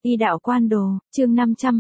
Y đạo quan đồ, chương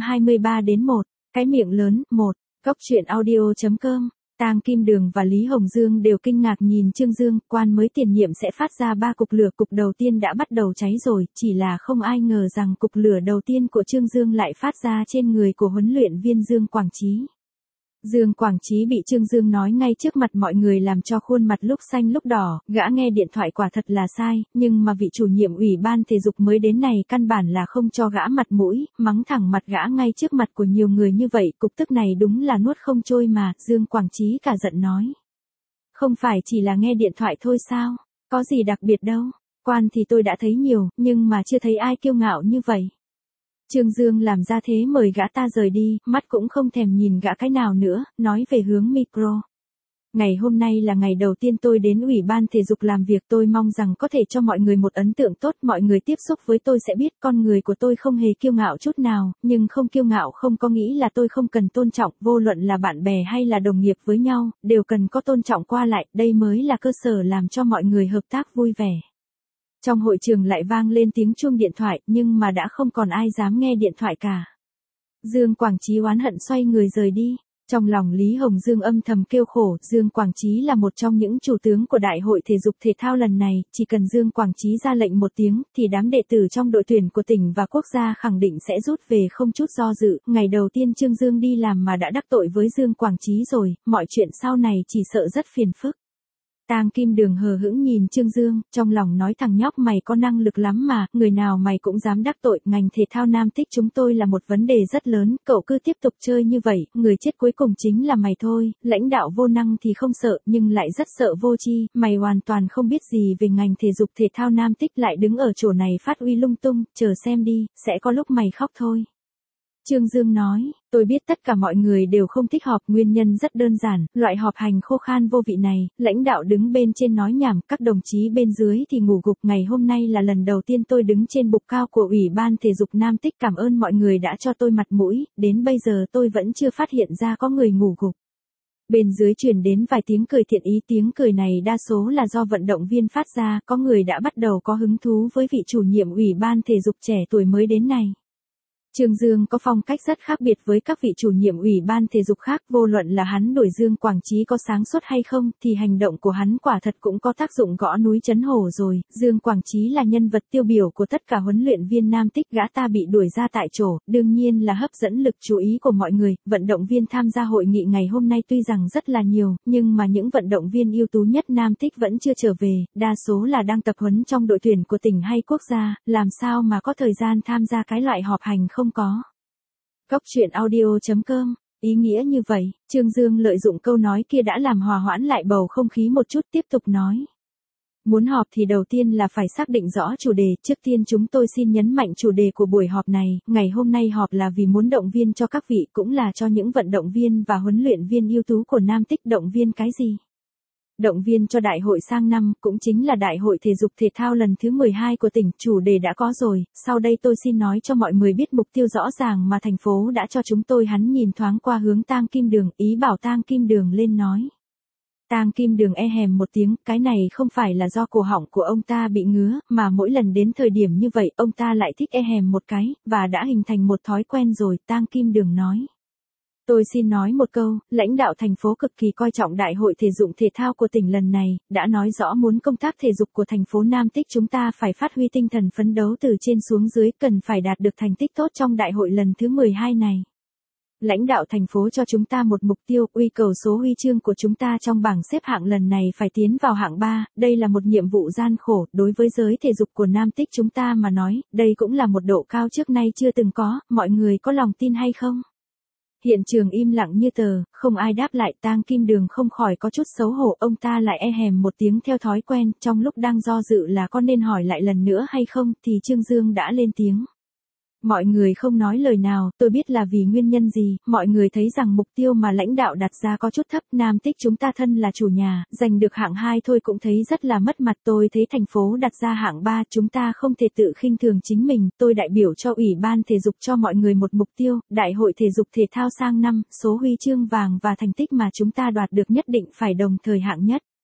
523 đến 1, cái miệng lớn, 1, Cốc truyện audio.com. Tang Kim Đường và Lý Hồng Dương đều kinh ngạc nhìn Trương Dương, quan mới tiền nhiệm sẽ phát ra 3 cục lửa, cục đầu tiên đã bắt đầu cháy rồi, chỉ là không ai ngờ rằng cục lửa đầu tiên của Trương Dương lại phát ra trên người của huấn luyện viên Dương Quảng Chí. Dương Quảng Chí bị Trương Dương nói ngay trước mặt mọi người làm cho khuôn mặt lúc xanh lúc đỏ, gã nghe điện thoại quả thật là sai, nhưng mà vị chủ nhiệm ủy ban thể dục mới đến này căn bản là không cho gã mặt mũi, mắng thẳng mặt gã ngay trước mặt của nhiều người như vậy, cục tức này đúng là nuốt không trôi mà, Dương Quảng Chí cả giận nói. Không phải chỉ là nghe điện thoại thôi sao, có gì đặc biệt đâu, quan thì tôi đã thấy nhiều, nhưng mà chưa thấy ai kiêu ngạo như vậy. Trương Dương làm ra thế mời gã ta rời đi, mắt cũng không thèm nhìn gã cái nào nữa, nói về hướng micro. Ngày hôm nay là ngày đầu tiên tôi đến ủy ban thể dục làm việc, tôi mong rằng có thể cho mọi người một ấn tượng tốt, mọi người tiếp xúc với tôi sẽ biết con người của tôi không hề kiêu ngạo chút nào, nhưng không kiêu ngạo không có nghĩ là tôi không cần tôn trọng, vô luận là bạn bè hay là đồng nghiệp với nhau, đều cần có tôn trọng qua lại, đây mới là cơ sở làm cho mọi người hợp tác vui vẻ. Trong hội trường lại vang lên tiếng chuông điện thoại, nhưng mà đã không còn ai dám nghe điện thoại cả. Dương Quảng Chí oán hận xoay người rời đi. Trong lòng Lý Hồng Dương âm thầm kêu khổ, Dương Quảng Chí là một trong những chủ tướng của Đại hội Thể dục Thể thao lần này, chỉ cần Dương Quảng Chí ra lệnh một tiếng, thì đám đệ tử trong đội tuyển của tỉnh và quốc gia khẳng định sẽ rút về không chút do dự. Ngày đầu tiên Trương Dương đi làm mà đã đắc tội với Dương Quảng Chí rồi, mọi chuyện sau này chỉ sợ rất phiền phức. Tang Kim Đường hờ hững nhìn Trương Dương, trong lòng nói thằng nhóc mày có năng lực lắm mà, người nào mày cũng dám đắc tội, ngành thể thao nam tích chúng tôi là một vấn đề rất lớn, cậu cứ tiếp tục chơi như vậy, người chết cuối cùng chính là mày thôi, lãnh đạo vô năng thì không sợ, nhưng lại rất sợ vô tri, mày hoàn toàn không biết gì về ngành thể dục thể thao nam tích lại đứng ở chỗ này phát uy lung tung, chờ xem đi, sẽ có lúc mày khóc thôi. Trương Dương nói, tôi biết tất cả mọi người đều không thích họp, nguyên nhân rất đơn giản, loại họp hành khô khan vô vị này, lãnh đạo đứng bên trên nói nhảm, các đồng chí bên dưới thì ngủ gục, ngày hôm nay là lần đầu tiên tôi đứng trên bục cao của Ủy ban Thể dục Nam Tích, cảm ơn mọi người đã cho tôi mặt mũi, đến bây giờ tôi vẫn chưa phát hiện ra có người ngủ gục. Bên dưới truyền đến vài tiếng cười thiện ý, tiếng cười này đa số là do vận động viên phát ra, có người đã bắt đầu có hứng thú với vị chủ nhiệm Ủy ban Thể dục trẻ tuổi mới đến này. Trương Dương có phong cách rất khác biệt với các vị chủ nhiệm ủy ban thể dục khác, vô luận là hắn đuổi Dương Quảng Chí có sáng suốt hay không, thì hành động của hắn quả thật cũng có tác dụng gõ núi trấn hổ rồi. Dương Quảng Chí là nhân vật tiêu biểu của tất cả huấn luyện viên nam tích, gã ta bị đuổi ra tại chỗ, đương nhiên là hấp dẫn lực chú ý của mọi người. Vận động viên tham gia hội nghị ngày hôm nay tuy rằng rất là nhiều, nhưng mà những vận động viên ưu tú nhất nam tích vẫn chưa trở về, đa số là đang tập huấn trong đội tuyển của tỉnh hay quốc gia, làm sao mà có thời gian tham gia cái loại họp hành không có. Cốc truyện audio.com, ý nghĩa như vậy, Trương Dương lợi dụng câu nói kia đã làm hòa hoãn lại bầu không khí một chút, tiếp tục nói. Muốn họp thì đầu tiên là phải xác định rõ chủ đề, trước tiên chúng tôi xin nhấn mạnh chủ đề của buổi họp này, ngày hôm nay họp là vì muốn động viên cho các vị, cũng là cho những vận động viên và huấn luyện viên ưu tú của Nam Tích. Động viên cái gì? Động viên cho đại hội sang năm, cũng chính là đại hội thể dục thể thao lần thứ 12 của tỉnh, chủ đề đã có rồi, sau đây tôi xin nói cho mọi người biết mục tiêu rõ ràng mà thành phố đã cho chúng tôi. Hắn nhìn thoáng qua hướng Tang Kim Đường, ý bảo Tang Kim Đường lên nói. Tang Kim Đường hèm một tiếng, cái này không phải là do cổ họng của ông ta bị ngứa, mà mỗi lần đến thời điểm như vậy, ông ta lại thích hèm một cái, và đã hình thành một thói quen rồi. Tang Kim Đường nói. Tôi xin nói một câu, lãnh đạo thành phố cực kỳ coi trọng đại hội thể dục thể thao của tỉnh lần này, đã nói rõ muốn công tác thể dục của thành phố Nam Tích chúng ta phải phát huy tinh thần phấn đấu từ trên xuống dưới, cần phải đạt được thành tích tốt trong đại hội lần thứ 12 này. Lãnh đạo thành phố cho chúng ta một mục tiêu, uy cầu số huy chương của chúng ta trong bảng xếp hạng lần này phải tiến vào hạng 3, đây là một nhiệm vụ gian khổ, đối với giới thể dục của Nam Tích chúng ta mà nói, đây cũng là một độ cao trước nay chưa từng có, mọi người có lòng tin hay không? Hiện trường im lặng như tờ, không ai đáp lại. Tang Kim Đường không khỏi có chút xấu hổ, ông ta lại hèm một tiếng theo thói quen, trong lúc đang do dự là có nên hỏi lại lần nữa hay không, thì Trương Dương đã lên tiếng. Mọi người không nói lời nào, tôi biết là vì nguyên nhân gì, mọi người thấy rằng mục tiêu mà lãnh đạo đặt ra có chút thấp, Nam Tích chúng ta thân là chủ nhà, giành được hạng 2 thôi cũng thấy rất là mất mặt, tôi thấy thành phố đặt ra hạng 3, chúng ta không thể tự khinh thường chính mình, tôi đại biểu cho Ủy ban Thể dục cho mọi người một mục tiêu, đại hội thể dục thể thao sang năm, số huy chương vàng và thành tích mà chúng ta đoạt được nhất định phải đồng thời hạng nhất.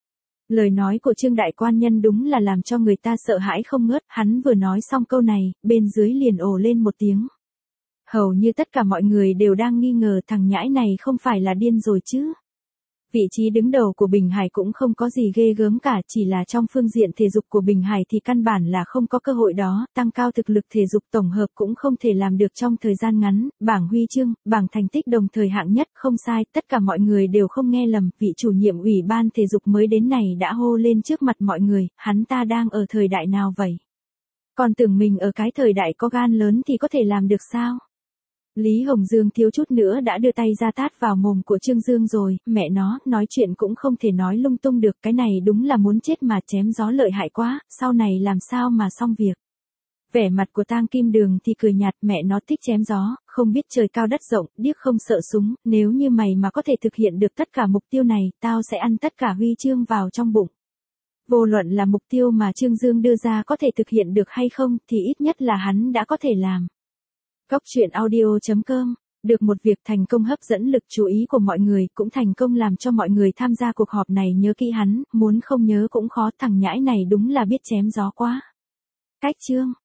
Lời nói của Trương Đại Quan Nhân đúng là làm cho người ta sợ hãi không ngớt, hắn vừa nói xong câu này, bên dưới liền ồ lên một tiếng. Hầu như tất cả mọi người đều đang nghi ngờ thằng nhãi này không phải là điên rồi chứ. Vị trí đứng đầu của Bình Hải cũng không có gì ghê gớm cả, chỉ là trong phương diện thể dục của Bình Hải thì căn bản là không có cơ hội đó, tăng cao thực lực thể dục tổng hợp cũng không thể làm được trong thời gian ngắn, bảng huy chương, bảng thành tích đồng thời hạng nhất, không sai, tất cả mọi người đều không nghe lầm, vị chủ nhiệm ủy ban thể dục mới đến này đã hô lên trước mặt mọi người, hắn ta đang ở thời đại nào vậy? Còn tưởng mình ở cái thời đại có gan lớn thì có thể làm được sao? Lý Hồng Dương thiếu chút nữa đã đưa tay ra tát vào mồm của Trương Dương rồi, mẹ nó, nói chuyện cũng không thể nói lung tung được, cái này đúng là muốn chết mà chém gió lợi hại quá, sau này làm sao mà xong việc. Vẻ mặt của Tang Kim Đường thì cười nhạt, mẹ nó thích chém gió, không biết trời cao đất rộng, điếc không sợ súng, nếu như mày mà có thể thực hiện được tất cả mục tiêu này, tao sẽ ăn tất cả huy chương vào trong bụng. Vô luận là mục tiêu mà Trương Dương đưa ra có thể thực hiện được hay không, thì ít nhất là hắn đã có thể làm. Góc truyện audio.com, được một việc thành công hấp dẫn lực chú ý của mọi người, cũng thành công làm cho mọi người tham gia cuộc họp này nhớ kỹ hắn, muốn không nhớ cũng khó, thằng nhãi này đúng là biết chém gió quá. Cách chương